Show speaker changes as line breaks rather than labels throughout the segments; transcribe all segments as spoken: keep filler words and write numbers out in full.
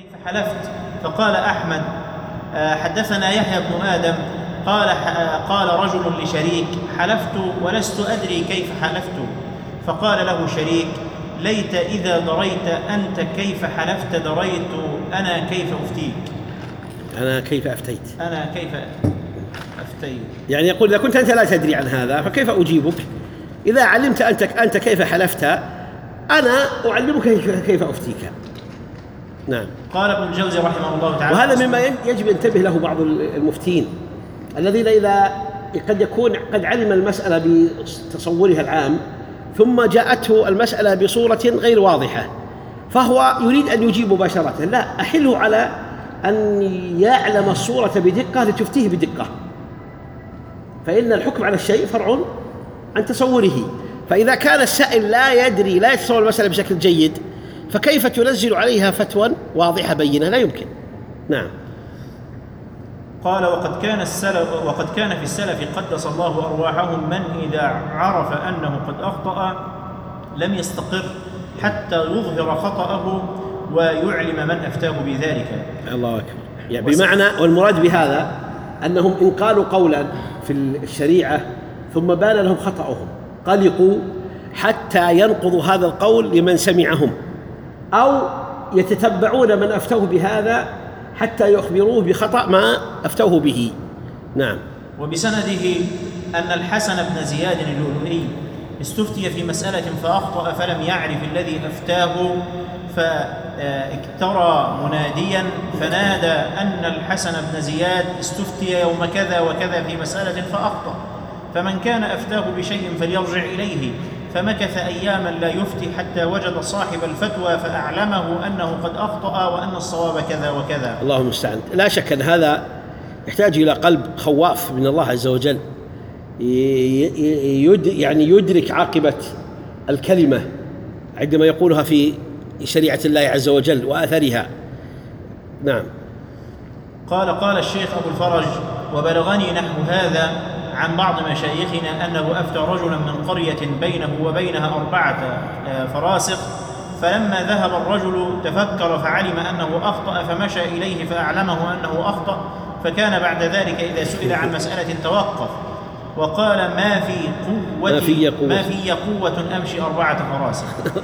حلفت؟ فقال أحمد حدثنا يحيى بن آدم قال قال رجل لشريك حلفت ولست أدري كيف حلفت، فقال له شريك ليت إذا دريت أنت كيف حلفت دريت أنا كيف أفتيك.
أنا كيف أفتيت
أنا كيف أفتيت
يعني يقول إذا كنت أنت لا تدري عن هذا فكيف أجيبك؟ إذا علمت أنت أنت كيف حلفت أنا أعلمك كيف أفتيك. نعم.
قال ابن الجوزي رحمه الله تعالى
وهذا مما يجب أن ينتبه له بعض المفتين الذين إذا قد يكون قد علم المسألة بتصورها العام ثم جاءته المسألة بصورة غير واضحة فهو يريد أن يجيب مباشرة. لا، أحله على أن يعلم الصورة بدقة لتفتيه بدقة، فإن الحكم على الشيء فرع عن تصوره. فإذا كان السائل لا يدري لا يتصور المسألة بشكل جيد فكيف تنزل عليها فتوى واضحة بينة؟ لا يمكن. نعم.
قال وقد كان السلف وقد كان في السلف قدس الله أرواحهم من إذا عرف أنه قد أخطأ لم يستقر حتى يظهر خطأه ويعلم من أفتاه بذلك.
الله أكبر. يعني بمعنى والمراد بهذا أنهم إن قالوا قولا في الشريعة ثم بان لهم خطأهم قلقوا حتى ينقضوا هذا القول لمن سمعهم أو يتتبعون من أفتوه بهذا حتى يخبروه بخطأ ما أفتوه به. نعم.
وبسنده أن الحسن بن زياد اللؤلؤي استفتي في مسألة فأخطأ فلم يعرف الذي أفتاه فاكترى مناديا فنادى أن الحسن بن زياد استفتي يوم كذا وكذا في مسألة فأخطأ، فمن كان أفتاه بشيء فليرجع إليه. فمكث أياما لا يفتي حتى وجد صاحب الفتوى فأعلمه أنه قد أخطأ وأن الصواب كذا وكذا.
الله المستعان. لا شك أن هذا يحتاج إلى قلب خواف من الله عز وجل يد يعني يدرك عاقبة الكلمة عندما يقولها في شريعة الله عز وجل وآثرها. نعم.
قال قال الشيخ أبو الفرج وبلغني نحو هذا عن بعض مشايخنا أنه أفتى رجلا من قرية بينه وبينها أربعة فراسخ، فلما ذهب الرجل تفكر فعلم أنه أخطأ فمشى إليه فأعلمه أنه أخطأ، فكان بعد ذلك إذا سئل عن مسألة توقف وقال ما في قوة
ما في قوة,
ما في قوة أمشي أربعة فراسخ.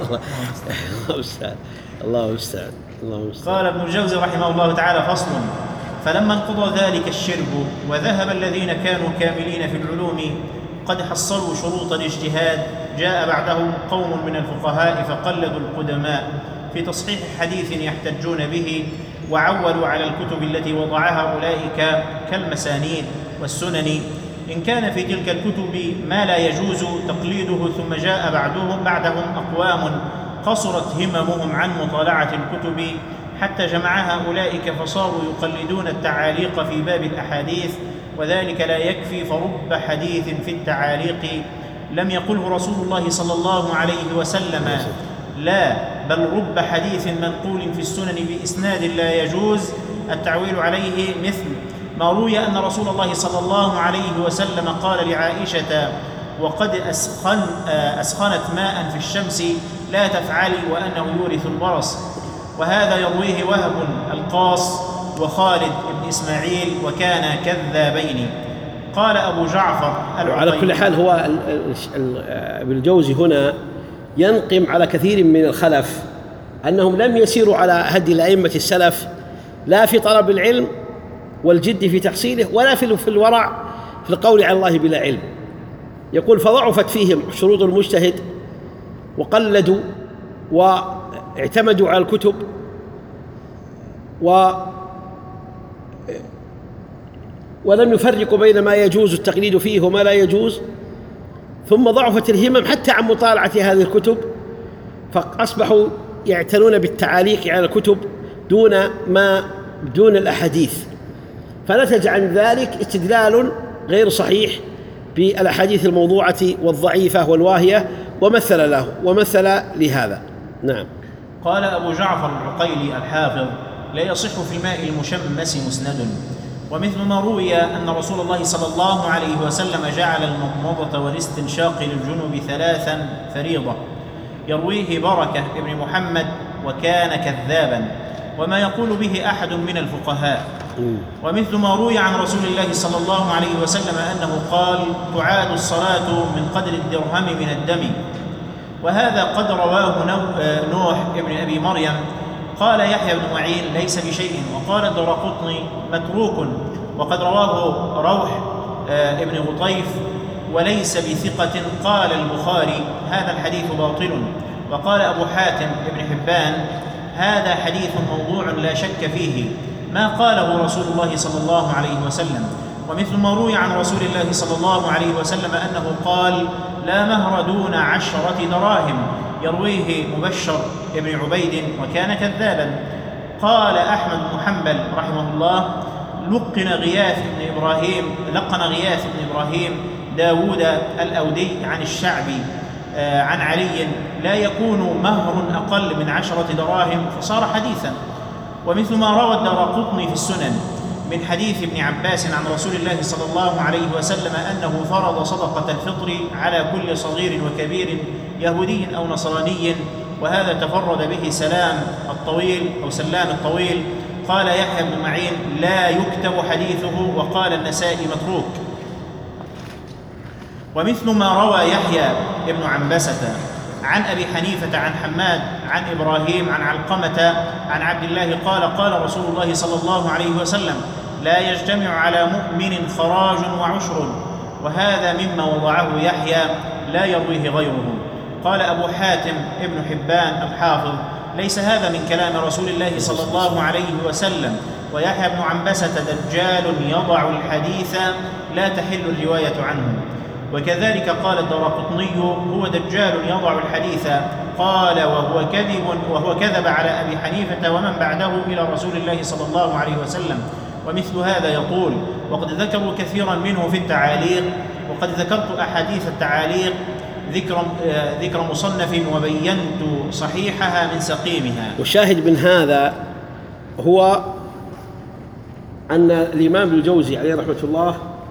الله المستعان. الله المستعان. الله المستعان.
قال ابن الجوزي رحمه الله تعالى فصل فلما انقضى ذلك الشرب وذهب الذين كانوا كاملين في العلوم قد حصلوا شروط الاجتهاد جاء بعدهم قوم من الفقهاء فقلدوا القدماء في تصحيح حديث يحتجون به وعولوا على الكتب التي وضعها أولئك كالمسانيد والسنن إن كان في تلك الكتب ما لا يجوز تقليده، ثم جاء بعدهم بعدهم أقوام قصرت هممهم عن مطالعة الكتب حتى جمعها أولئك فصاروا يقلدون التعاليق في باب الأحاديث، وذلك لا يكفي فرب حديث في التعاليق لم يقله رسول الله صلى الله عليه وسلم لا، بل رب حديث منقول في السنن بإسناد لا يجوز التعويل عليه، مثل ما روي أن رسول الله صلى الله عليه وسلم قال لعائشة وقد أسخن أسخنت ماء في الشمس لا تفعلي وأنه يورث البرص، وهذا يرويه وهب القاص وخالد بن إسماعيل وكان كذابين. قال أبو جعفر
على كل حال هو ابن الجوزي هنا ينقم على كثير من الخلف أنهم لم يسيروا على هدي الأئمة السلف لا في طلب العلم والجد في تحصيله ولا في الورع في القول على الله بلا علم. يقول فضعفت فيهم شروط المجتهد وقلدوا واعتمدوا على الكتب و ولم يفرقوا بين ما يجوز التقليد فيه وما لا يجوز، ثم ضعفت الهمم حتى عن مطالعة هذه الكتب فأصبحوا يعتنون بالتعاليق على الكتب دون ما دون الأحاديث، فنتج عن ذلك استدلال غير صحيح بالأحاديث الموضوعة والضعيفة والواهية ومثل له ومثل لهذا. نعم.
قال أبو جعفر العقيلي الحافظ لا يصح في الماء المشمس مسند، ومثل ما روي أن رسول الله صلى الله عليه وسلم جعل المضمضة والاستنشاق للجنوب ثلاثا فريضة، يرويه بركة ابن محمد وكان كذابا، وما يقول به أحد من الفقهاء. ومثل ما روي عن رسول الله صلى الله عليه وسلم أنه قال: تعاد الصلاة من قدر الدرهم من الدم. وهذا قد رواه نوح ابن أبي مريم. قال يحيى بن معين: ليس بشيء. وقال الدارقطني: متروك. وقد رواه روح ابن غطيف وليس بثقة. قال البخاري: هذا الحديث باطل. وقال أبو حاتم ابن حبان: هذا حديث موضوع لا شك فيه، ما قاله رسول الله صلى الله عليه وسلم. ومثل ما روي عن رسول الله صلى الله عليه وسلم أنه قال: لا مهر دون عشرة دراهم، يرويه مبشر ابن عبيد وكان كذابا. قال أحمد بن حنبل رحمه الله: لقن غياث بن إبراهيم لقن غياث بن إبراهيم داود الأودي عن الشعبي عن علي: لا يكون مهر أقل من عشرة دراهم، فصار حديثا. ومثل ما روى الدارقطني في السنن من حديث ابن عباس عن رسول الله صلى الله عليه وسلم أنه فرض صدقة الفطر على كل صغير وكبير يهودي أو نصراني، وهذا تفرد به سلام الطويل أو سلام الطويل. قال يحيى بن معين: لا يكتب حديثه. وقال النسائي: متروك. ومثل ما روى يحيى بن عنبسة عن أبي حنيفة عن حماد عن إبراهيم عن علقمة عن عبد الله قال: قال رسول الله صلى الله عليه وسلم: لا يجتمع على مؤمن خراج وعشر. وهذا مما وضعه يحيى لا يرويه غيره. قال أبو حاتم ابن حبان الحافظ: ليس هذا من كلام رسول الله صلى الله عليه وسلم. ويحيى بن عنبسة دجال يضع الحديث لا تحل الرواية عنه. وكذلك قال الدارقطني: هو دجال يضع الحديث. قال: وهو كذب وهو كذب على أبي حنيفة ومن بعده إلى رسول الله صلى الله عليه وسلم. ومثل هذا يطول، وقد ذكروا كثيرا منه في التعاليق. وقد ذكرت أحاديث التعاليق ذكر ذكر مصنف وبينت صحيحها من سقيمها.
والشاهد من هذا هو أن الإمام ابن الجوزي عليه رحمة الله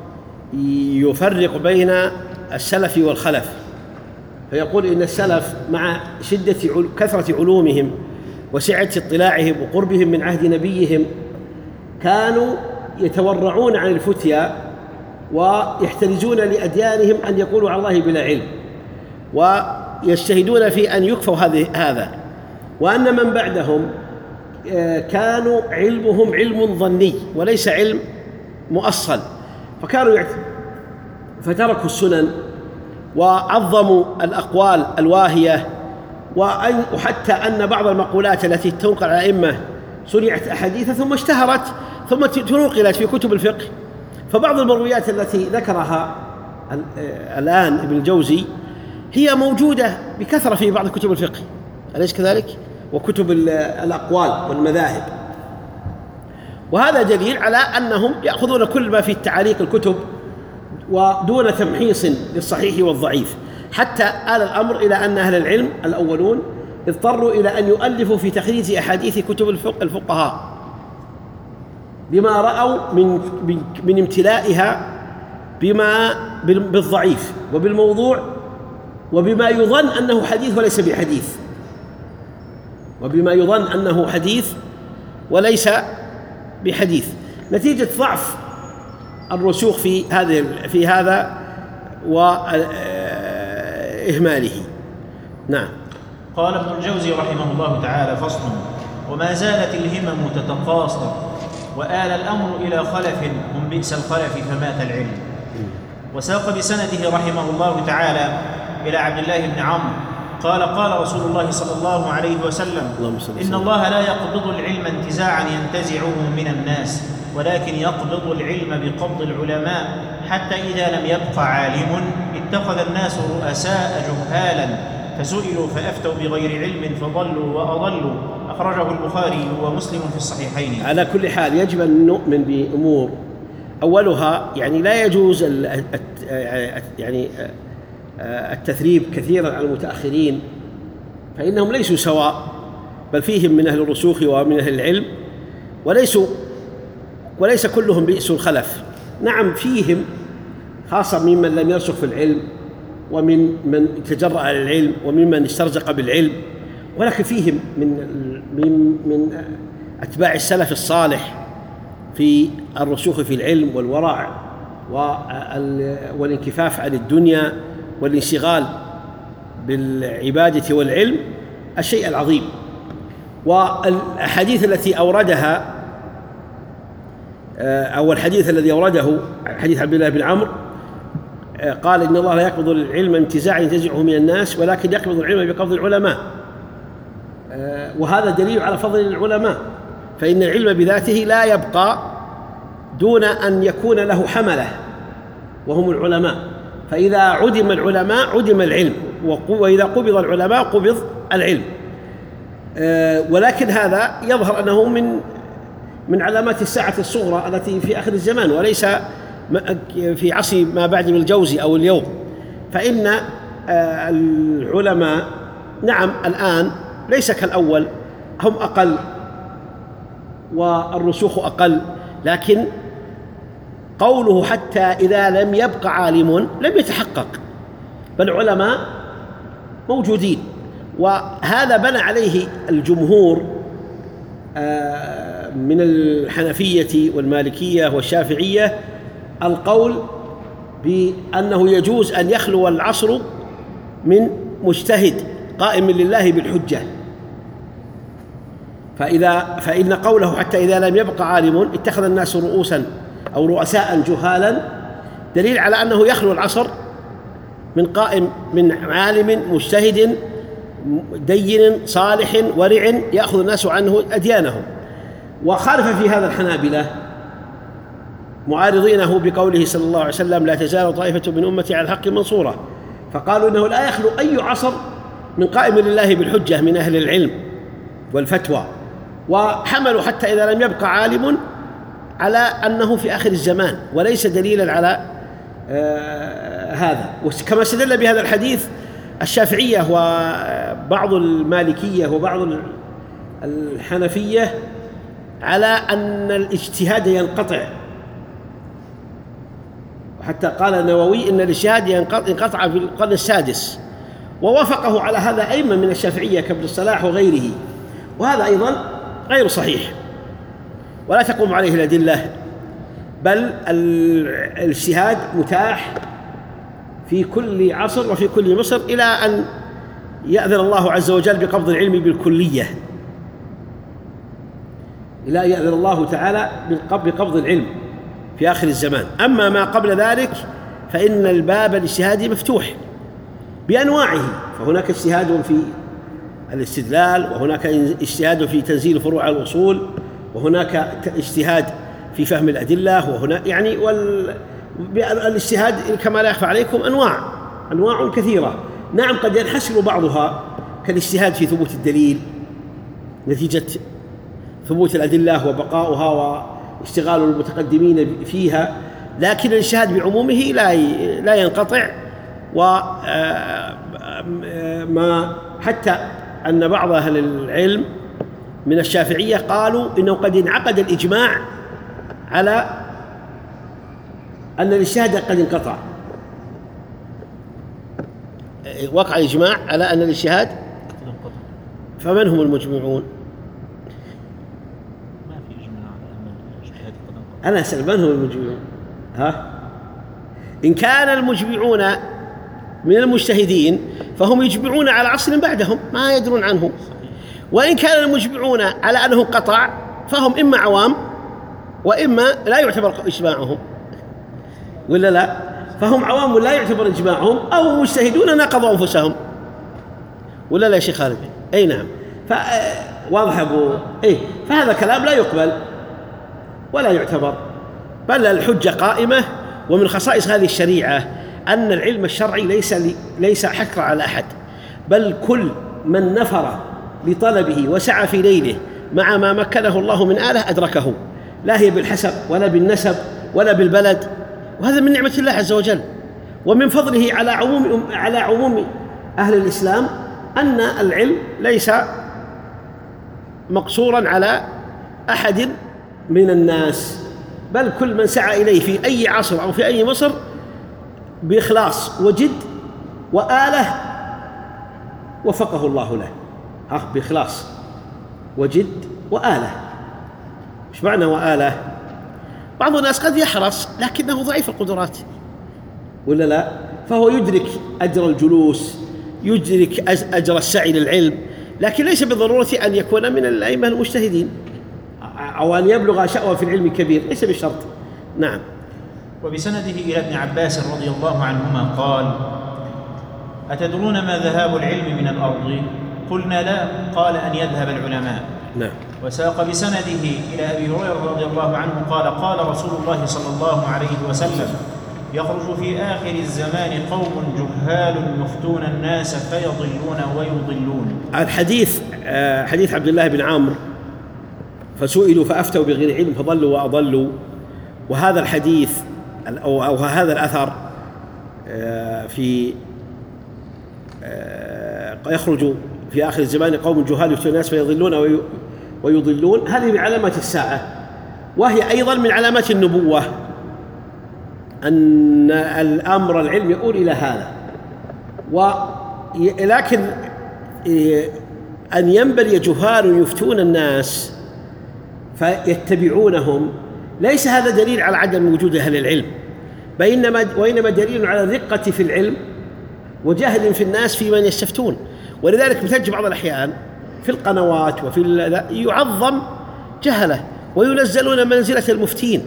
يفرق بين السلف والخلف، فيقول إن السلف مع شدة كثرة علومهم وسعة اطلاعهم وقربهم من عهد نبيهم كانوا يتورعون عن الفتيا ويحترزون لأديانهم أن يقولوا على الله بلا علم، ويجتهدون في أن يكفوا هذا. وأن من بعدهم كانوا علمهم علم ظني وليس علم مؤصل، فكانوا فتركوا السنن وعظموا الأقوال الواهية، وحتى أن بعض المقولات التي تنقل على الأئمة صنعت أحاديث ثم اشتهرت ثم تنقلت في كتب الفقه. فبعض المرويات التي ذكرها الآن ابن الجوزي هي موجودة بكثرة في بعض كتب الفقه، أليس كذلك؟ وكتب الأقوال والمذاهب. وهذا دليل على أنهم يأخذون كل ما في التعاليق الكتب ودون تمحيص للصحيح والضعيف، حتى آل الأمر إلى أن أهل العلم الأولون اضطروا إلى أن يؤلفوا في تخريج أحاديث كتب الفقهاء بما رأوا من من امتلائها بما بالضعيف وبالموضوع وبما يظن أنه حديث وليس بحديث وبما يظن أنه حديث وليس بحديث نتيجة ضعف الرسوخ في هذا في هذا وإهماله. نعم.
قال ابن الجوزي رحمه الله تعالى: فصل: وما زالت الهمم تتقاصر وآل الأمر إلى خلف هم بئس الخلف فمات العلم. وساق بسنده رحمه الله تعالى إلى عبد الله بن عمرو قال: قال رسول الله صلى الله عليه وسلم: إن الله لا يقبض العلم انتزاعا ينتزعه من الناس، ولكن يقبض العلم بقبض العلماء، حتى إذا لم يبق عالم اتخذ الناس رؤساء جهالا فسئلوا فأفتوا بغير علم فضلوا وأضلوا. أخرجه البخاري ومسلم في الصحيحين.
على كل حال يجب أن نؤمن بأمور، أولها يعني لا يجوز يعني التثريب كثيرا على المتأخرين، فإنهم ليسوا سواء، بل فيهم من أهل الرسوخ ومن أهل العلم، وليسوا وليس كلهم بئس الخلف. نعم فيهم خاصة ممن لم يرسخ في العلم ومن من تجرأ على العلم وممن استرزق بالعلم، ولكن فيهم من من من أتباع السلف الصالح في الرسوخ في العلم والورع والانكفاف عن الدنيا والانشغال بالعبادة والعلم الشيء العظيم. والأحاديث التي أوردها أو الحديث الذي أورده حديث عبد الله بن عمرو قال إن الله لا يقبض العلم انتزاعا ينتزعه من الناس ولكن يقبض العلم بقبض العلماء، وهذا دليل على فضل العلماء، فإن العلم بذاته لا يبقى دون أن يكون له حملة وهم العلماء، فإذا عدم العلماء عدم العلم، وإذا قبض العلماء قبض العلم. ولكن هذا يظهر أنه من من علامات الساعة الصغرى التي في آخر الزمان وليس في عصر ما بعد ابن الجوزي أو اليوم، فإن العلماء نعم الآن ليس كالأول، هم أقل والرسوخ أقل، لكن قوله حتى إذا لم يبق عالم لم يتحقق، بل علماء موجودين، وهذا بنى عليه الجمهور من الحنفية والمالكية والشافعية القول بأنه يجوز أن يخلو العصر من مجتهد قائم لله بالحجة، فإذا فإن قوله حتى إذا لم يبق عالم اتخذ الناس رؤوسا أو رؤساء جهالا دليل على أنه يخلو العصر من قائم من عالم مجتهد دين صالح ورع يأخذ الناس عنه أديانهم. وخالف في هذا الحنابلة معارضينه بقوله صلى الله عليه وسلم لا تزال طائفة من أمتي على الحق منصورة، فقالوا إنه لا يخلو أي عصر من قائم لله بالحجة من أهل العلم والفتوى، وحملوا حتى إذا لم يبق عالم على أنه في آخر الزمان وليس دليلا على آه هذا. وكما استدل بهذا الحديث الشافعية وبعض المالكية وبعض الحنفية على أن الاجتهاد ينقطع، حتى قال النووي إن الاجتهاد ينقطع في القرن السادس، ووافقه على هذا أئمة من الشافعية كابن الصلاح وغيره، وهذا أيضا غير صحيح ولا تقوم عليه الأدلة، بل الاجتهاد متاح في كل عصر وفي كل مصر إلى أن يأذن الله عز وجل بقبض العلم بالكلية، إلى أن يأذن الله تعالى بقبض العلم في آخر الزمان. أما ما قبل ذلك فإن الباب الاجتهادي مفتوح بأنواعه، فهناك اجتهاد في الاستدلال، وهناك اجتهاد في تنزيل فروع الأصول، وهناك اجتهاد في فهم الأدلة، وهنا يعني والاجتهاد كما لا يخفى عليكم أنواع أنواع كثيرة. نعم قد ينحسر بعضها كالاجتهاد في ثبوت الدليل نتيجة ثبوت الأدلة وبقاؤها واشتغال المتقدمين فيها، لكن الاجتهاد بعمومه لا لا ينقطع. وما حتى أن بعض أهل العلم من الشافعية قالوا إنه قد انعقد الإجماع على أن الاجتهاد قد انقطع، وقع الإجماع على أن الاجتهاد، فمن هم المجمعون؟
ما في إجماع على أن الاجتهاد قد انقطع.
أنا أسأل من هم المجمعون؟ ها؟ إن كان المجمعون من المجتهدين فهم يجمعون على عصر بعدهم ما يدرون عنه، وإن كان المجمعون على أنه انقطع فهم إما عوام وإما لا يعتبر إجماعهم، ولا لا؟ فهم عوام لا يعتبر إجماعهم، أو مجتهدون ناقضوا أنفسهم، ولا لا يا شيخ خالد؟ أي نعم. فواضح أبو إيه، فهذا كلام لا يقبل ولا يعتبر، بل الحجة قائمة. ومن خصائص هذه الشريعة أن العلم الشرعي ليس ليس حكر على أحد، بل كل من نفر لطلبه وسعى في ليله مع ما مكنه الله من آله أدركه، لا هي بالحسب ولا بالنسب ولا بالبلد، وهذا من نعمة الله عز وجل ومن فضله على عموم على عموم أهل الإسلام، أن العلم ليس مقصورا على أحد من الناس، بل كل من سعى إليه في أي عصر أو في أي مصر بإخلاص وجد وآلة وفقه الله له. ها، بإخلاص وجد وآلة، إيش معنى وآله؟ بعض الناس قد يحرص لكنه ضعيف القدرات ولا لا، فهو يدرك أجر الجلوس، يدرك أجر السعي للعلم، لكن ليس بالضرورة أن يكون من الأئمة المجتهدين أو أن يبلغ شأوى في العلم كبير، ليس بشرط. نعم.
وبسنده إلى ابن عباس رضي الله عنهما قال: أتدرون ما ذهاب العلم من الأرض؟ قلنا لا. قال: أن يذهب العلماء.
نعم.
وساق بسنده إلى أبي هريرة رضي الله عنه قال: قال رسول الله صلى الله عليه وسلم: يخرج في آخر الزمان قوم جهال يفتون الناس فيضلون ويضلون.
الحديث حديث عبد الله بن عمرو: فسئلوا فأفتوا بغير علم فضلوا وأضلوا. وهذا الحديث أو هذا الأثر في يخرج في آخر الزمان قوم جهال يفتون الناس فيضلون ويضلون، هذه من علامات الساعة، وهي أيضا من علامات النبوة، أن الأمر العلم يؤول إلى هذا. ولكن أن ينبغي جهال يفتون الناس فيتبعونهم ليس هذا دليل على عدم وجود أهل العلم، بينما وإنما دليل على الرقة في العلم وجهل في الناس في من يستفتون. ولذلك بتجد بعض الأحيان في القنوات وفي يعظم جهله وينزلون منزلة المفتين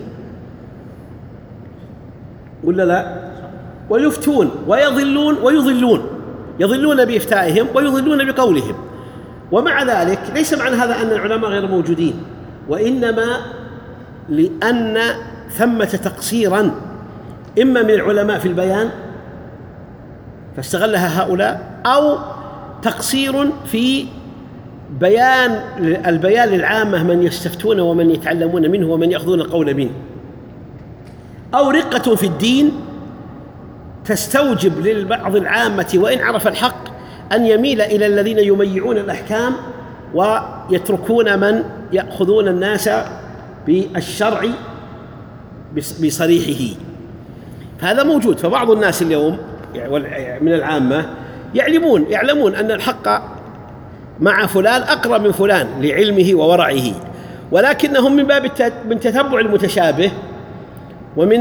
ولا لا، ويفتون ويضلون ويضلون، يضلون بإفتائهم ويضلون بقولهم. ومع ذلك ليس معنى هذا أن العلماء غير موجودين، وإنما لأن ثمة تقصيرا إما من العلماء في البيان فاستغلها هؤلاء، أو تقصير في بيان البيان للعامة من يستفتون ومن يتعلمون منه ومن يأخذون القول منه، أو رقة في الدين تستوجب للبعض العامة وإن عرف الحق أن يميل إلى الذين يميعون الأحكام ويتركون من يأخذون الناس بالشرع بصريحه. هذا موجود. فبعض الناس اليوم من العامة يعلمون يعلمون أن الحق مع فلان أقرب من فلان لعلمه وورعه، ولكنهم من باب من تتبع المتشابه ومن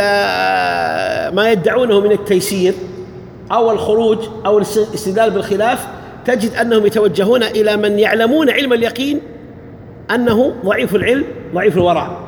ما يدعونه من التيسير أو الخروج أو الاستدلال بالخلاف، تجد أنهم يتوجهون إلى من يعلمون علم اليقين أنه ضعيف العلم ضعيف الورع،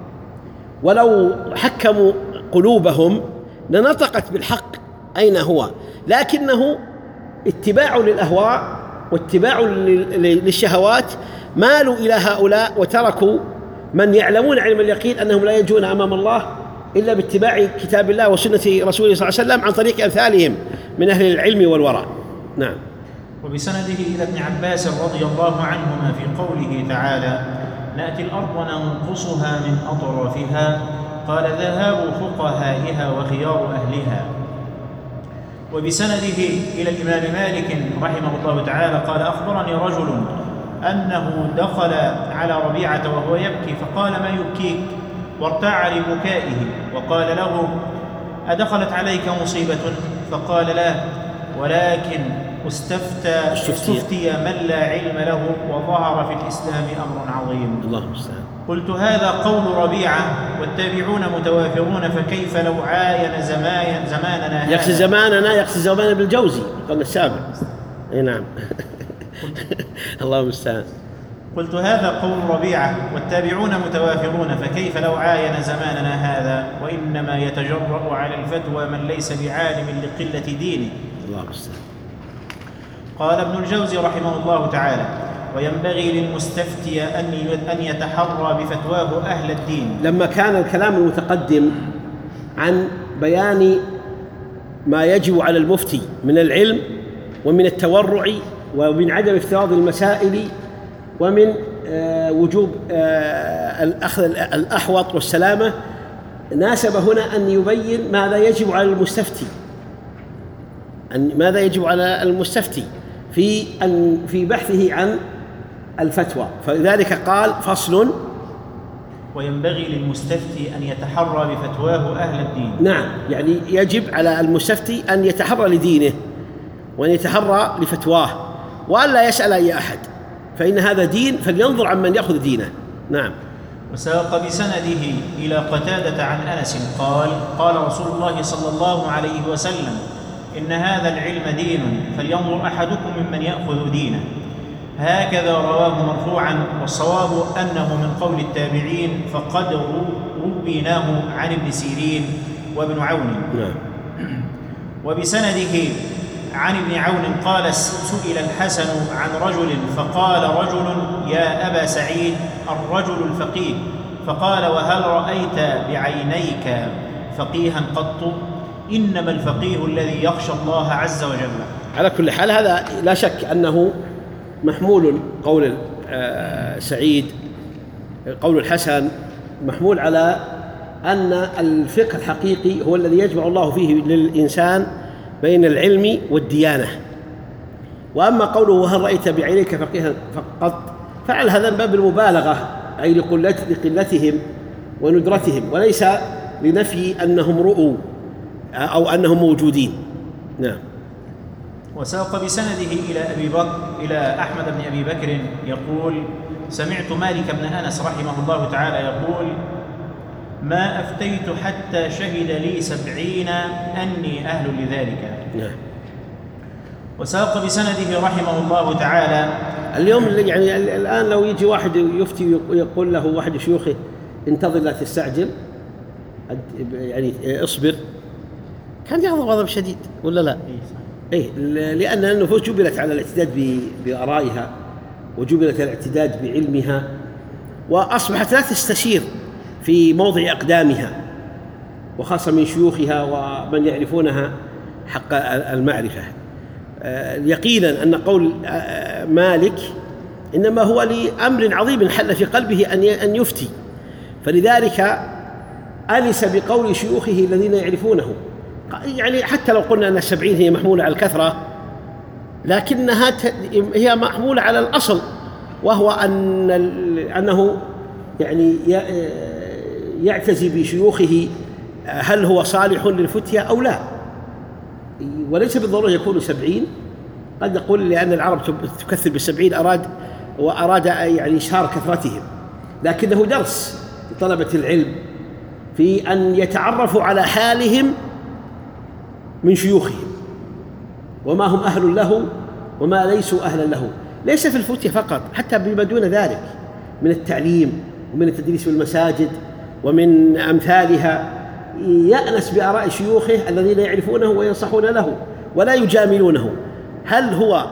ولو حكموا قلوبهم لنطقت بالحق أين هو، لكنه اتباع للأهواء واتباع للشهوات مالوا إلى هؤلاء وتركوا من يعلمون علم اليقين أنهم لا يجون أمام الله إلا باتباع كتاب الله وسنة رسوله صلى الله عليه وسلم عن طريق أمثالهم من أهل العلم والورع. نعم.
وبسنده إلى ابن عباس رضي الله عنهما في قوله تعالى: نأتي الأرض وننقصها من أطرافها، قال: ذهاب فقهائها وخيار أهلها. وبسنده إلى الإمام مالك رحمه الله تعالى قال: أخبرني رجل أنه دخل على ربيعة وهو يبكي فقال: ما يبكيك؟ وارتاع لبكائه وقال له: أدخلت عليك مصيبة؟ فقال: لا، ولكن استفتى, استفتي من لا علم له وظهر في الإسلام أمر عظيم.
الله المستعان.
قلت: هذا قول ربيعة والتابعون متوافرون، فكيف لو عاين زمان زماننا هذا؟
يقصد زماننا يقصد زمان ابن الجوزي القرن السابع. اي نعم. الله المستعان.
قلت: هذا قول ربيعة والتابعون متوافرون، فكيف لو عاين زماننا هذا؟ وإنما يتجرأ على الفتوى من ليس بعالم لقلة دينه.
الله المستعان.
قال ابن الجوزي رحمه الله تعالى: وينبغي للمستفتي أن يتحرى بفتواه أهل الدين.
لما كان الكلام المتقدم عن بيان ما يجب على المفتي من العلم ومن التورع ومن عدم افتراض المسائل ومن وجوب الأخذ الأحوط والسلامة، ناسب هنا أن يبين ماذا يجب على المستفتي أن ماذا يجب على المستفتي في أن في بحثه عن الفتوى. فلذلك قال: فصل.
وينبغي للمستفتي أن يتحرى بفتواه أهل الدين.
نعم، يعني يجب على المستفتي أن يتحرى لدينه وأن يتحرى لفتواه وأن لا يسأل أي أحد، فإن هذا دين، فلينظر عن من يأخذ دينه. نعم.
وساق بسنده إلى قتادة عن أنس قال قال رسول الله صلى الله عليه وسلم إن هذا العلم دين فلينظر أحدكم ممن يأخذ دينه. هكذا رواه مرفوعا، والصواب أنه من قول التابعين، فقد رويناه عن ابن سيرين وابن عون. وبسنده عن ابن عون قال سئل الحسن عن رجل فقال رجل يا أبا سعيد الرجل الفقيه، فقال وهل رأيت بعينيك فقيها قط؟ إنما الفقيه الذي يخشى الله عز وجل.
على كل حال هذا لا شك أنه محمول قول سعيد، قول الحسن محمول على أن الفقه الحقيقي هو الذي يجمع الله فيه للإنسان بين العلم والديانة. وأما قوله هل رأيت بعينيك فقيها فقط، فعل هذا من باب المبالغة، أي لقلتهم وندرتهم، وليس لنفي أنهم رؤوا أو أنهم موجودين. نعم.
وساق بسنده إلى أبي بكر إلى أحمد بن أبي بكر يقول سمعت مالك بن أنس رحمه الله تعالى يقول ما أفتيت حتى شهد لي سبعين أني أهل لذلك.
نعم.
وساق بسنده رحمه الله تعالى
اليوم يعني الآن لو يجي واحد يفتي يقول له واحد شيوخه انتظر لا تستعجل، يعني اصبر، كان يغضب غضب شديد ولا لا؟ إيه، لأن النفوس جبلت على الاعتداد بآرائها وجبلت على الاعتداد بعلمها، وأصبحت لا تستشير في موضع أقدامها، وخاصة من شيوخها ومن يعرفونها حق المعرفة. يقينا أن قول مالك إنما هو لأمر عظيم حل في قلبه أن يفتي، فلذلك أنس بقول شيوخه الذين يعرفونه. يعني حتى لو قلنا أن السبعين هي محمولة على الكثرة، لكنها هي محمولة على الأصل، وهو أن أنه يعني يعتزي بشيوخه هل هو صالح للفتية أو لا، وليس بالضرورة يكون سبعين. قد نقول لأن العرب تكثر بالسبعين أراد وأراد يعني إشهار كثرتهم، لكنه درس لطلبة العلم في أن يتعرفوا على حالهم من شيوخهم وما هم أهل له وما ليسوا أهلا له، ليس في الفتية فقط، حتى بما دون ذلك من التعليم ومن التدريس في المساجد ومن أمثالها. يأنس بآراء شيوخه الذين يعرفونه وينصحون له ولا يجاملونه، هل هو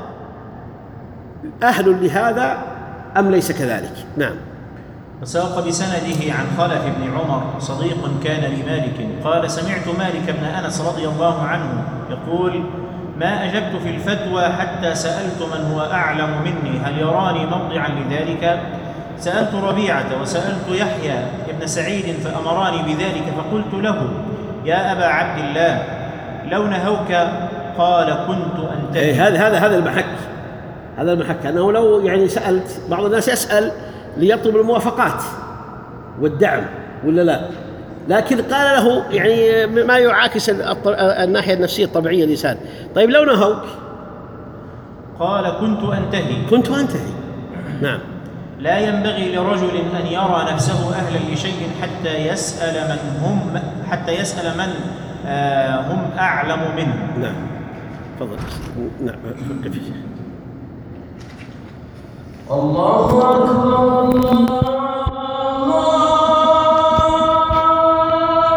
أهل لهذا أم ليس كذلك؟ نعم.
وساق بسنده عن خلف بن عمر صديق كان لمالك قال سمعت مالك بن أنس رضي الله عنه يقول ما أجبت في الفتوى حتى سألت من هو أعلم مني هل يراني موضعا لذلك. سألت ربيعة وسألت يحيى ابن سعيد فأمراني بذلك، فقلت له يا أبا عبد الله لو نهوك قال كنت أنتهي.
هذا هذا هذا المحك، هذا المحك أنه لو يعني سألت، بعض الناس يسأل ليطلب الموافقات والدعم ولا لا، لكن قال له يعني ما يعاكس الناحية النفسية الطبيعية الإنسان. طيب لو نهوك
قال كنت أنتهي
كنت أنتهي. نعم.
لا ينبغي لرجل أن يرى نفسه أهلا لشيء حتى يسأل من هم حتى يسأل من آه هم أعلم منه.
نعم. تفضل. نعم.
الله أكبر.